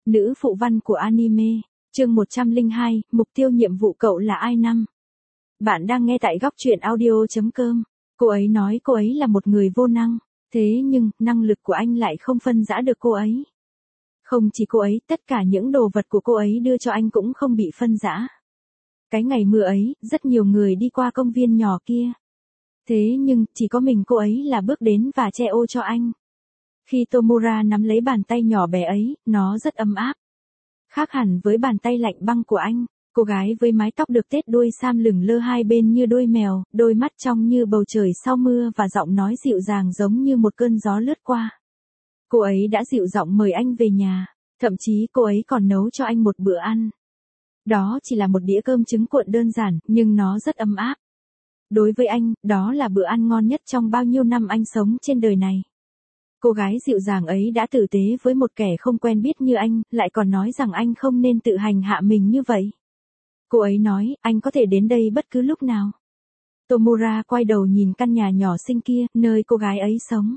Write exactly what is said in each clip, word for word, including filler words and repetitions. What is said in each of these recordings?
nữ phụ văn của anime, chương một trăm lẻ hai, mục tiêu nhiệm vụ cậu là ai năm. Bạn đang nghe tại góc truyện audio chấm com. Cô ấy nói cô ấy là một người vô năng, thế nhưng năng lực của anh lại không phân rã được cô ấy. Không chỉ cô ấy, tất cả những đồ vật của cô ấy đưa cho anh cũng không bị phân rã. Cái ngày mưa ấy, rất nhiều người đi qua công viên nhỏ kia. Thế nhưng, chỉ có mình cô ấy là bước đến và che ô cho anh. Khi Tomura nắm lấy bàn tay nhỏ bé ấy, nó rất ấm áp. Khác hẳn với bàn tay lạnh băng của anh, cô gái với mái tóc được tết đuôi sam lửng lơ hai bên như đuôi mèo, đôi mắt trong như bầu trời sau mưa và giọng nói dịu dàng giống như một cơn gió lướt qua. Cô ấy đã dịu giọng mời anh về nhà, thậm chí cô ấy còn nấu cho anh một bữa ăn. Đó chỉ là một đĩa cơm trứng cuộn đơn giản, nhưng nó rất ấm áp. Đối với anh, đó là bữa ăn ngon nhất trong bao nhiêu năm anh sống trên đời này. Cô gái dịu dàng ấy đã tử tế với một kẻ không quen biết như anh, lại còn nói rằng anh không nên tự hành hạ mình như vậy. Cô ấy nói, anh có thể đến đây bất cứ lúc nào. Tomura quay đầu nhìn căn nhà nhỏ xinh kia, nơi cô gái ấy sống.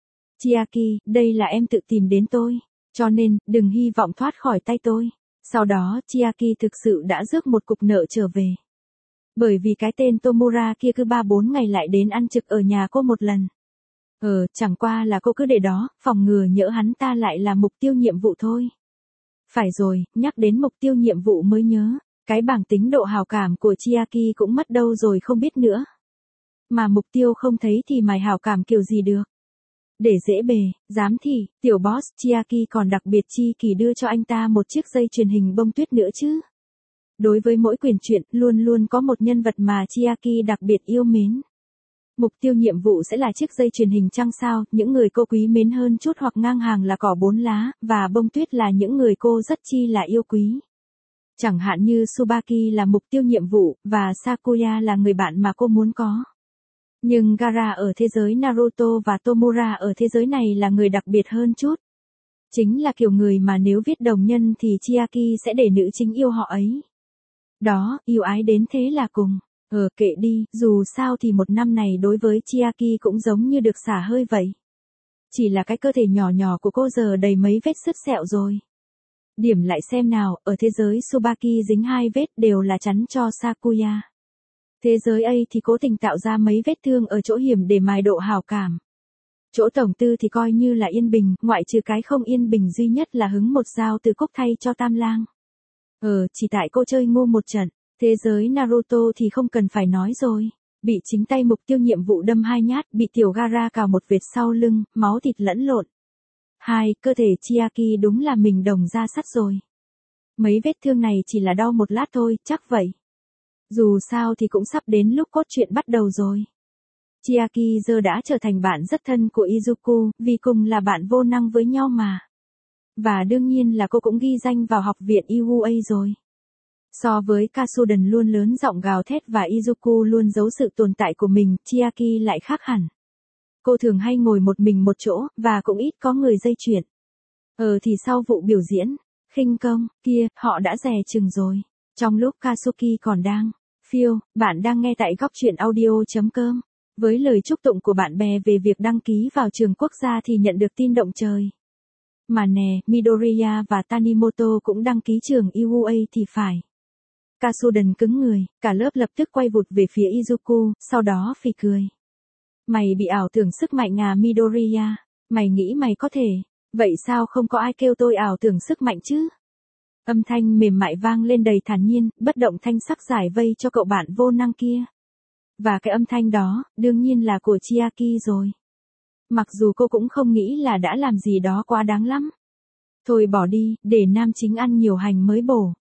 Chiaki, đây là em tự tìm đến tôi, cho nên, đừng hy vọng thoát khỏi tay tôi. Sau đó, Chiaki thực sự đã rước một cục nợ trở về. Bởi vì cái tên Tomura kia cứ ba bốn ngày lại đến ăn trực ở nhà cô một lần. Ờ, chẳng qua là cô cứ để đó, phòng ngừa nhỡ hắn ta lại là mục tiêu nhiệm vụ thôi. Phải rồi, nhắc đến mục tiêu nhiệm vụ mới nhớ, cái bảng tính độ hào cảm của Chiaki cũng mất đâu rồi không biết nữa. Mà mục tiêu không thấy thì mày hào cảm kiểu gì được. Để dễ bề, dám thì, tiểu boss Chiaki còn đặc biệt chi kỳ đưa cho anh ta một chiếc dây truyền hình bông tuyết nữa chứ. Đối với mỗi quyển truyện, luôn luôn có một nhân vật mà Chiaki đặc biệt yêu mến. Mục tiêu nhiệm vụ sẽ là chiếc dây truyền hình trăng sao, những người cô quý mến hơn chút hoặc ngang hàng là cỏ bốn lá, và bông tuyết là những người cô rất chi là yêu quý. Chẳng hạn như Tsubaki là mục tiêu nhiệm vụ, và Sakuya là người bạn mà cô muốn có. Nhưng Gaara ở thế giới Naruto và Tomura ở thế giới này là người đặc biệt hơn chút. Chính là kiểu người mà nếu viết đồng nhân thì Chiaki sẽ để nữ chính yêu họ ấy. Đó, yêu ái đến thế là cùng. Ờ kệ đi, dù sao thì một năm này đối với Chiaki cũng giống như được xả hơi vậy. Chỉ là cái cơ thể nhỏ nhỏ của cô giờ đầy mấy vết sứt sẹo rồi. Điểm lại xem nào, ở thế giới Tsubaki dính hai vết đều là chắn cho Sakuya. Thế giới A thì cố tình tạo ra mấy vết thương ở chỗ hiểm để mài độ hào cảm. Chỗ tổng tư thì coi như là yên bình, ngoại trừ cái không yên bình duy nhất là hứng một dao từ cúc thay cho Tam Lang. Ờ, chỉ tại cô chơi ngu một trận. Thế giới Naruto thì không cần phải nói rồi. Bị chính tay mục tiêu nhiệm vụ đâm hai nhát, bị tiểu Gaara cào một vệt sau lưng, máu thịt lẫn lộn. Hai, cơ thể Chiaki đúng là mình đồng da sắt rồi. Mấy vết thương này chỉ là đau một lát thôi, chắc vậy. Dù sao thì cũng sắp đến lúc cốt truyện bắt đầu rồi. Chiaki giờ đã trở thành bạn rất thân của Izuku, vì cùng là bạn vô năng với nhau mà. Và đương nhiên là cô cũng ghi danh vào học viện i u a rồi. So với Kasuden luôn lớn giọng gào thét và Izuku luôn giấu sự tồn tại của mình, Chiaki lại khác hẳn. Cô thường hay ngồi một mình một chỗ, và cũng ít có người dây chuyện. Ờ thì sau vụ biểu diễn, khinh công, kia, họ đã dè chừng rồi. Trong lúc Katsuki còn đang, phiêu, bạn đang nghe tại góc truyện audio chấm com. Với lời chúc tụng của bạn bè về việc đăng ký vào trường quốc gia thì nhận được tin động trời. Mà nè, Midoriya và Tanimoto cũng đăng ký trường i u a thì phải. Kasuden cứng người, cả lớp lập tức quay vụt về phía Izuku, sau đó phì cười. Mày bị ảo tưởng sức mạnh à Midoriya, mày nghĩ mày có thể, vậy sao không có ai kêu tôi ảo tưởng sức mạnh chứ? Âm thanh mềm mại vang lên đầy thản nhiên, bất động thanh sắc giải vây cho cậu bạn vô năng kia. Và cái âm thanh đó, đương nhiên là của Chiaki rồi. Mặc dù cô cũng không nghĩ là đã làm gì đó quá đáng lắm. Thôi bỏ đi, để nam chính ăn nhiều hành mới bổ.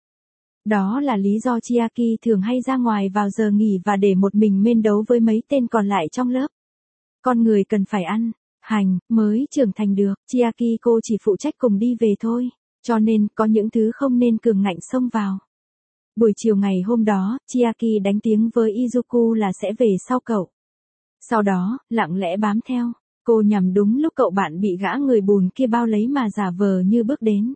Đó là lý do Chiaki thường hay ra ngoài vào giờ nghỉ và để một mình men đấu với mấy tên còn lại trong lớp. Con người cần phải ăn hành mới trưởng thành được, Chiaki cô chỉ phụ trách cùng đi về thôi, cho nên có những thứ không nên cường ngạnh xông vào. Buổi chiều ngày hôm đó, Chiaki đánh tiếng với Izuku là sẽ về sau cậu. Sau đó, lặng lẽ bám theo, cô nhằm đúng lúc cậu bạn bị gã người bùn kia bao lấy mà giả vờ như bước đến.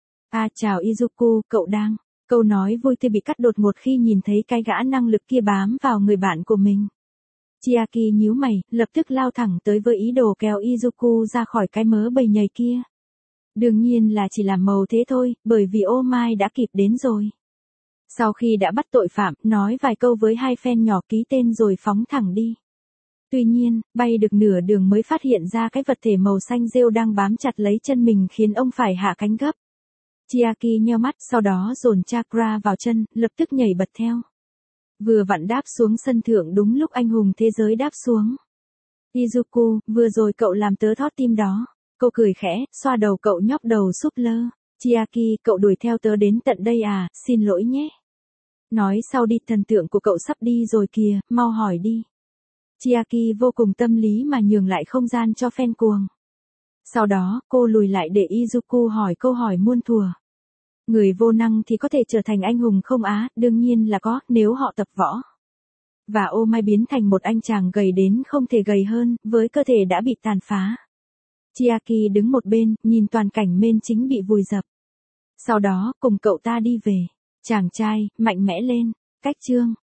À chào Izuku, cậu đang... Câu nói vui tươi bị cắt đột ngột khi nhìn thấy cái gã năng lực kia bám vào người bạn của mình. Chiaki nhíu mày, lập tức lao thẳng tới với ý đồ kéo Izuku ra khỏi cái mớ bầy nhầy kia. Đương nhiên là chỉ làm màu thế thôi, bởi vì ô mai đã kịp đến rồi. Sau khi đã bắt tội phạm, nói vài câu với hai fan nhỏ ký tên rồi phóng thẳng đi. Tuy nhiên, bay được nửa đường mới phát hiện ra cái vật thể màu xanh rêu đang bám chặt lấy chân mình khiến ông phải hạ cánh gấp. Chiaki nheo mắt sau đó dồn chakra vào chân, lập tức nhảy bật theo. Vừa vặn đáp xuống sân thượng đúng lúc anh hùng thế giới đáp xuống. Izuku, vừa rồi cậu làm tớ thót tim đó. Cô cười khẽ, xoa đầu cậu nhóc đầu súp lơ. Chiaki, cậu đuổi theo tớ đến tận đây à, xin lỗi nhé. Nói sau đi, thần tượng của cậu sắp đi rồi kìa, mau hỏi đi. Chiaki vô cùng tâm lý mà nhường lại không gian cho fan cuồng. Sau đó, cô lùi lại để Izuku hỏi câu hỏi muôn thuở. Người vô năng thì có thể trở thành anh hùng không á, đương nhiên là có, nếu họ tập võ. Và ô mai biến thành một anh chàng gầy đến không thể gầy hơn, với cơ thể đã bị tàn phá. Chiaki đứng một bên, nhìn toàn cảnh men chính bị vùi dập. Sau đó, cùng cậu ta đi về. Chàng trai, mạnh mẽ lên. Cách chương.